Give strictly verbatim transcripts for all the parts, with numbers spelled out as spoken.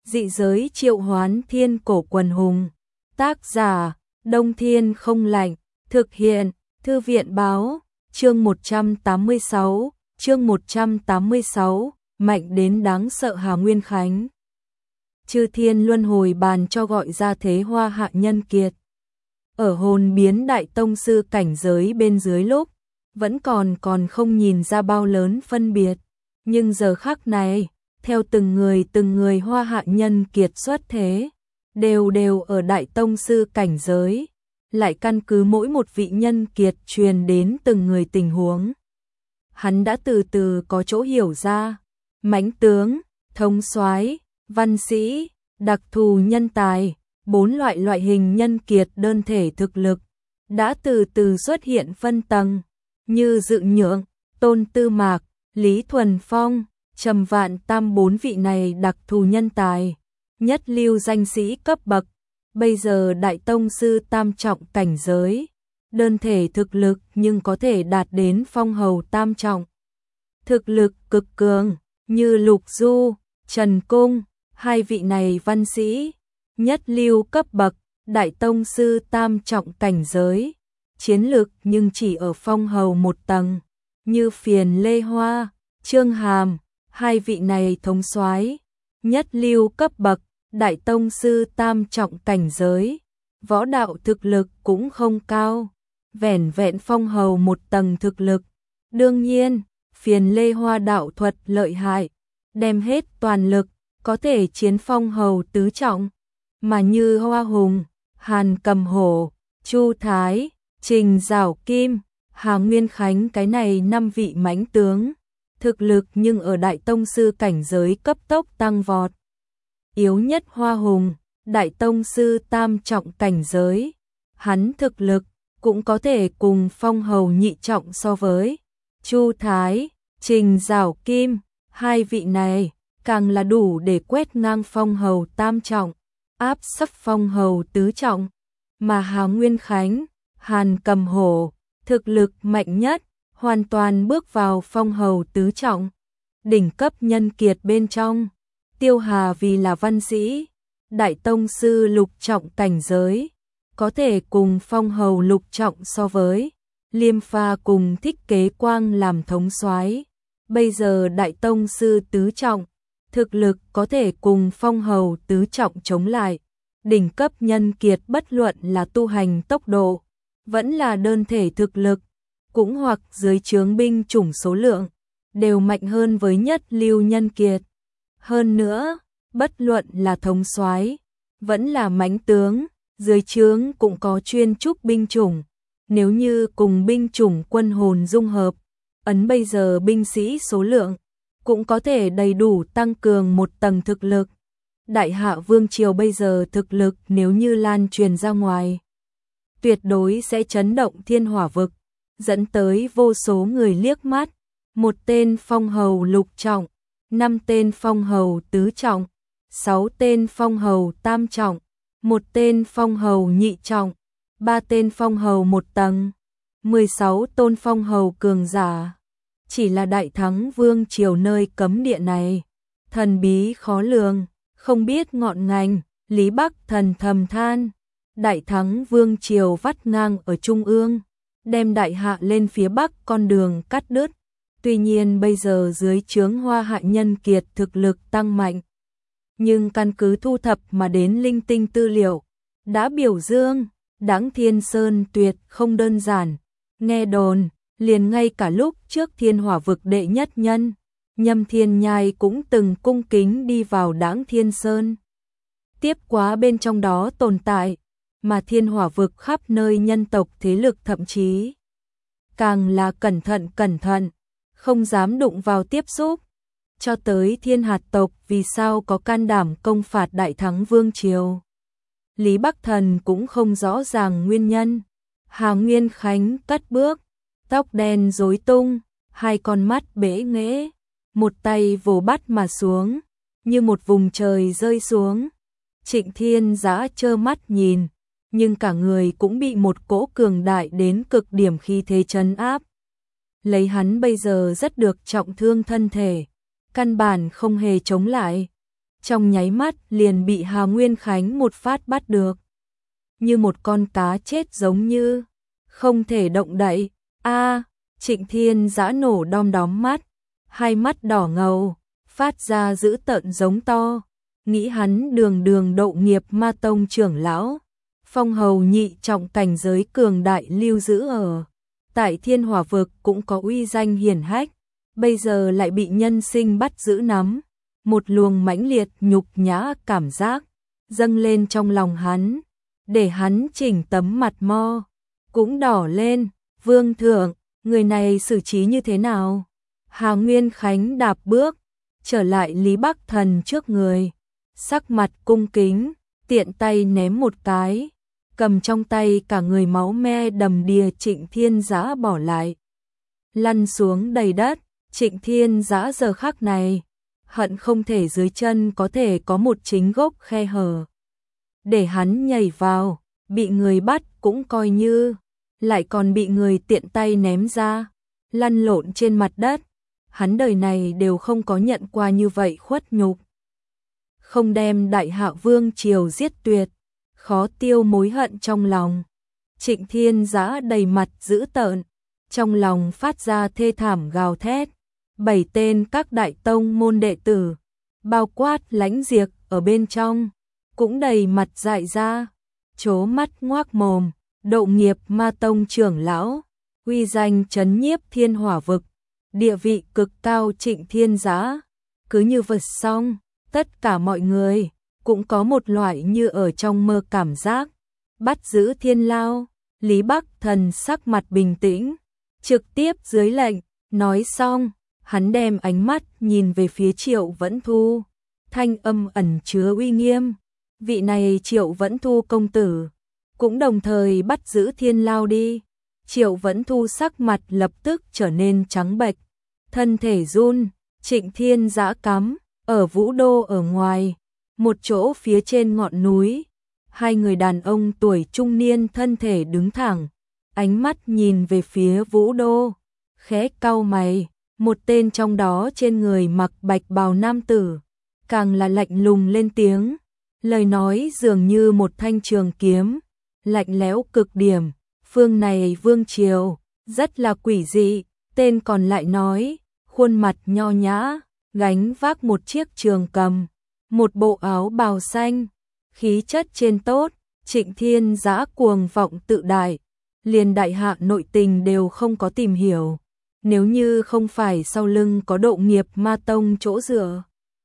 Dị giới triệu hoán thiên cổ quần hùng. Tác giả, Đông Thiên không lạnh. Thực hiện, Thư viện báo. Chương một trăm tám mươi sáu, chương một trăm tám mươi sáu, mạnh đến đáng sợ Hà Nguyên Khánh. Chư thiên luân hồi bàn cho gọi ra thế Hoa Hạ Nhân Kiệt. Ở hồn biến đại tông sư cảnh giới bên dưới lúc, vẫn còn còn không nhìn ra bao lớn phân biệt. Nhưng giờ khắc này, theo từng người từng người Hoa Hạ Nhân Kiệt xuất thế, đều đều ở đại tông sư cảnh giới, lại căn cứ mỗi một vị nhân kiệt truyền đến từng người tình huống. Hắn đã từ từ có chỗ hiểu ra, mãnh tướng, thống soái, văn sĩ, đặc thù nhân tài, bốn loại loại hình nhân kiệt đơn thể thực lực, đã từ từ xuất hiện phân tầng, như Dự Nhượng, Tôn Tư Mạc, Lý Thuần Phong, Trầm Vạn Tam bốn vị này đặc thù nhân tài, nhất lưu danh sĩ cấp bậc, bây giờ đại tông sư tam trọng cảnh giới, đơn thể thực lực nhưng có thể đạt đến phong hầu tam trọng. Thực lực cực cường, như Lục Du, Trần Cung, hai vị này văn sĩ, nhất lưu cấp bậc, đại tông sư tam trọng cảnh giới, chiến lược nhưng chỉ ở phong hầu một tầng, như Phiền Lê Hoa, Trương Hàm, hai vị này thống soái, nhất lưu cấp bậc, đại tông sư tam trọng cảnh giới, võ đạo thực lực cũng không cao, vẻn vẹn phong hầu một tầng thực lực. Đương nhiên, Phiền Lê Hoa đạo thuật lợi hại, đem hết toàn lực, có thể chiến phong hầu tứ trọng, mà như Hoa Hùng, Hàn Cầm Hổ, Chu Thái, Trình Giảo Kim, Hà Nguyên Khánh cái này năm vị mãnh tướng, thực lực nhưng ở đại tông sư cảnh giới cấp tốc tăng vọt. Yếu nhất Hoa Hùng, đại tông sư tam trọng cảnh giới, hắn thực lực cũng có thể cùng phong hầu nhị trọng so với. Chu Thái, Trình Giảo Kim, hai vị này càng là đủ để quét ngang phong hầu tam trọng, áp sấp phong hầu tứ trọng, mà Hà Nguyên Khánh, Hàn Cầm Hổ, thực lực mạnh nhất, hoàn toàn bước vào phong hầu tứ trọng, đỉnh cấp nhân kiệt bên trong. Tiêu Hà vì là văn sĩ, đại tông sư lục trọng cảnh giới, có thể cùng phong hầu lục trọng so với. Liêm Pha cùng Thích Kế Quang làm thống soái, bây giờ đại tông sư tứ trọng, thực lực có thể cùng phong hầu tứ trọng chống lại. Đỉnh cấp nhân kiệt bất luận là tu hành tốc độ, vẫn là đơn thể thực lực, cũng hoặc dưới trướng binh chủng số lượng, đều mạnh hơn với nhất lưu nhân kiệt. Hơn nữa, bất luận là thống soái, vẫn là mãnh tướng, dưới trướng cũng có chuyên trúc binh chủng. Nếu như cùng binh chủng quân hồn dung hợp, ấn bây giờ binh sĩ số lượng, cũng có thể đầy đủ tăng cường một tầng thực lực. Đại Hạ Vương Triều bây giờ thực lực nếu như lan truyền ra ngoài, tuyệt đối sẽ chấn động thiên hỏa vực, dẫn tới vô số người liếc mắt. Một tên phong hầu lục trọng, năm tên phong hầu tứ trọng, sáu tên phong hầu tam trọng, một tên phong hầu nhị trọng, ba tên phong hầu một tầng, mười sáu tôn phong hầu cường giả. Chỉ là Đại Thắng Vương Triều nơi cấm địa này, thần bí khó lường, không biết ngọn ngành. Lý Bắc Thần thầm than, Đại Thắng Vương Triều vắt ngang ở trung ương, đem Đại Hạ lên phía bắc con đường cắt đứt. Tuy nhiên bây giờ dưới trướng Hoa Hạ Nhân Kiệt thực lực tăng mạnh, nhưng căn cứ thu thập mà đến linh tinh tư liệu, đã biểu dương Đãng Thiên Sơn tuyệt không đơn giản. Nghe đồn, liền ngay cả lúc trước thiên hỏa vực đệ nhất nhân, Nhâm Thiên Nhai cũng từng cung kính đi vào Đãng Thiên Sơn, tiếp quá bên trong đó tồn tại, mà thiên hỏa vực khắp nơi nhân tộc thế lực thậm chí càng là cẩn thận cẩn thận, không dám đụng vào tiếp xúc. Cho tới thiên hạt tộc vì sao có can đảm công phạt Đại Thắng Vương Triều, Lý Bắc Thần cũng không rõ ràng nguyên nhân. Hà Nguyên Khánh cất bước, tóc đen rối tung, hai con mắt bể nghễ, một tay vồ bắt mà xuống, như một vùng trời rơi xuống. Trịnh Thiên Giã trơ mắt nhìn, nhưng cả người cũng bị một cỗ cường đại đến cực điểm khí thế trấn áp. Lấy hắn bây giờ rất được trọng thương thân thể, căn bản không hề chống lại. trong nháy mắt liền bị Hà Nguyên Khánh một phát bắt được. Như một con cá chết giống như, không thể động đậy. A, Trịnh Thiên Dã nổ đom đóm mắt, hai mắt đỏ ngầu, phát ra dữ tợn giống to, nghĩ hắn đường đường độ nghiệp ma tông trưởng lão, phong hầu nhị trọng cảnh giới cường đại lưu giữ ở tại Thiên Hỏa vực cũng có uy danh hiển hách, bây giờ lại bị nhân sinh bắt giữ nắm, một luồng mãnh liệt nhục nhã cảm giác dâng lên trong lòng hắn, để hắn chỉnh tấm mặt mo cũng đỏ lên. Vương thượng, người này xử trí như thế nào? Hà Nguyên Khánh đạp bước trở lại Lý Bắc Thần trước người, sắc mặt cung kính, tiện tay ném một cái, cầm trong tay cả người máu me đầm đìa Trịnh Thiên Dã bỏ lại, lăn xuống đầy đất. Trịnh Thiên Dã giờ khắc này hận không thể dưới chân có thể có một chính gốc khe hở để hắn nhảy vào, bị người bắt cũng coi như, lại còn bị người tiện tay ném ra, lăn lộn trên mặt đất. Hắn đời này đều không có nhận qua như vậy khuất nhục. Không đem Đại Hạ Vương triều giết tuyệt, khó tiêu mối hận trong lòng. Trịnh Thiên Dã đầy mặt dữ tợn, trong lòng phát ra thê thảm gào thét. Bảy tên các đại tông môn đệ tử, bao quát Lãnh Diệp ở bên trong, cũng đầy mặt dại ra, trố mắt ngoác mồm. Độ nghiệp ma tông trưởng lão, uy danh chấn nhiếp Thiên Hỏa vực, địa vị cực cao Trịnh Thiên Dã, cứ như vật xong, tất cả mọi người cũng có một loại như ở trong mơ cảm giác. Bắt giữ Thiên Lao, Lý Bắc Thần sắc mặt bình tĩnh, trực tiếp dưới lệnh, nói xong, hắn đem ánh mắt nhìn về phía Triệu Vẫn Thu, thanh âm ẩn chứa uy nghiêm. Vị này Triệu Vẫn Thu công tử, cũng đồng thời bắt giữ Thiên Lao đi. Triệu Vẫn Thu sắc mặt lập tức trở nên trắng bệch, thân thể run. Trịnh Thiên Dã cắm ở Vũ Đô ở ngoài, một chỗ phía trên ngọn núi. Hai người đàn ông tuổi trung niên thân thể đứng thẳng, ánh mắt nhìn về phía Vũ Đô, khẽ cau mày. Một tên trong đó trên người mặc bạch bào nam tử, càng là lạnh lùng lên tiếng, lời nói dường như một thanh trường kiếm, lạnh lẽo cực điểm. Phương này vương triều rất là quỷ dị. Tên còn lại nói, khuôn mặt nho nhã, gánh vác một chiếc trường cầm, một bộ áo bào xanh, khí chất trên tốt. Trịnh Thiên Dã cuồng vọng tự đại, liền Đại Hạ nội tình đều không có tìm hiểu. Nếu như không phải sau lưng có Độ nghiệp ma tông chỗ dựa,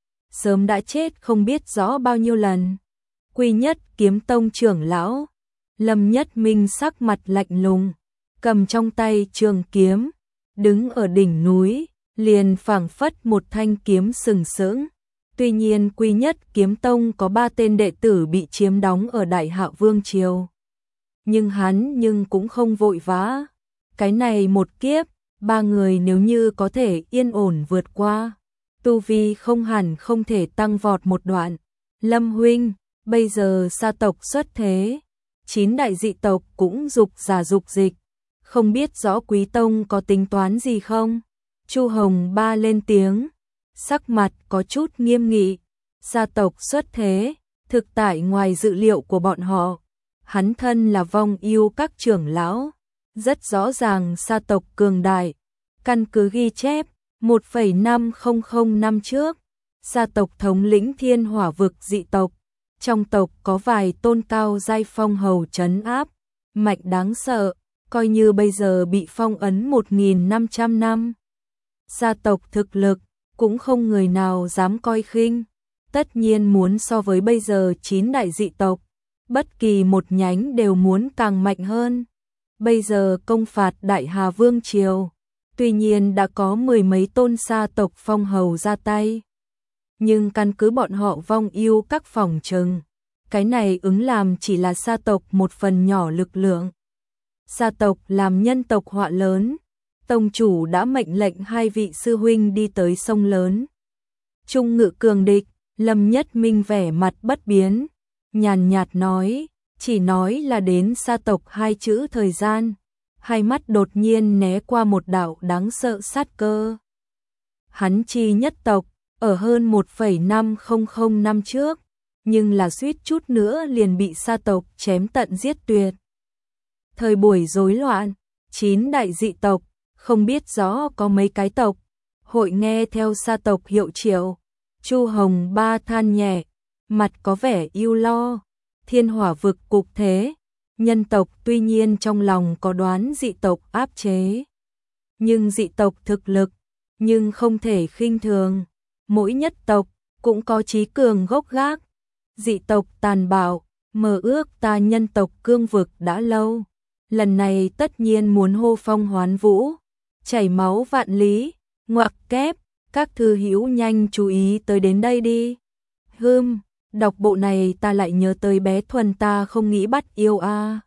sớm đã chết không biết rõ bao nhiêu lần. Quy Nhất kiếm tông trưởng lão Lâm Nhất Minh sắc mặt lạnh lùng, cầm trong tay trường kiếm, đứng ở đỉnh núi, liền phảng phất một thanh kiếm sừng sững. Tuy nhiên Quy Nhất kiếm tông có ba tên đệ tử bị chiếm đóng ở Đại Hạ Vương triều, nhưng hắn nhưng cũng không vội vã. Cái này một kiếp, ba người nếu như có thể yên ổn vượt qua, tu vi không hẳn không thể tăng vọt một đoạn. Lâm huynh, bây giờ sa tộc xuất thế, chín đại dị tộc cũng dục giả dục dịch, không biết rõ Quý tông có tính toán gì không? Chu Hồng Ba lên tiếng, sắc mặt có chút nghiêm nghị. Sa tộc xuất thế, thực tại ngoài dự liệu của bọn họ. Hắn thân là vong yêu các trưởng lão, rất rõ ràng sa tộc cường đại. Căn cứ ghi chép, một phẩy năm không không năm trước, sa tộc thống lĩnh Thiên Hỏa vực dị tộc, trong tộc có vài tôn cao giai phong hầu trấn áp, mạnh đáng sợ, coi như bây giờ bị phong ấn một nghìn năm trăm năm. Sa tộc thực lực cũng không người nào dám coi khinh, tất nhiên muốn so với bây giờ chín đại dị tộc, bất kỳ một nhánh đều muốn càng mạnh hơn. Bây giờ công phạt Đại Hà Vương triều, tuy nhiên đã có mười mấy tôn sa tộc phong hầu ra tay, nhưng căn cứ bọn họ vong yêu các phòng trừng, cái này ứng làm chỉ là sa tộc một phần nhỏ lực lượng. Sa tộc làm nhân tộc họa lớn, tông chủ đã mệnh lệnh hai vị sư huynh đi tới sông lớn. Trung ngự cường địch, Lâm Nhất Minh vẻ mặt bất biến, nhàn nhạt nói, chỉ nói là đến sa tộc hai chữ thời gian, hai mắt đột nhiên né qua một đạo đáng sợ sát cơ. Hắn chi nhất tộc, ở hơn một phẩy năm không không năm trước, nhưng là suýt chút nữa liền bị sa tộc chém tận giết tuyệt. Thời buổi rối loạn, chín đại dị tộc, không biết rõ có mấy cái tộc, hội nghe theo sa tộc hiệu triệu. Chu Hồng Ba than nhẹ, mặt có vẻ ưu lo, thiên hỏa vực cục thế, nhân tộc tuy nhiên trong lòng có đoán dị tộc áp chế. Nhưng dị tộc thực lực, nhưng không thể khinh thường, mỗi nhất tộc cũng có chí cường gốc gác. Dị tộc tàn bạo, mơ ước ta nhân tộc cương vực đã lâu, lần này tất nhiên muốn hô phong hoán vũ, chảy máu vạn lý, ngoặc kép, các thư hữu nhanh chú ý tới đến đây đi. Hừm, đọc bộ này ta lại nhớ tới bé Thuần ta không nghĩ bắt yêu a. À.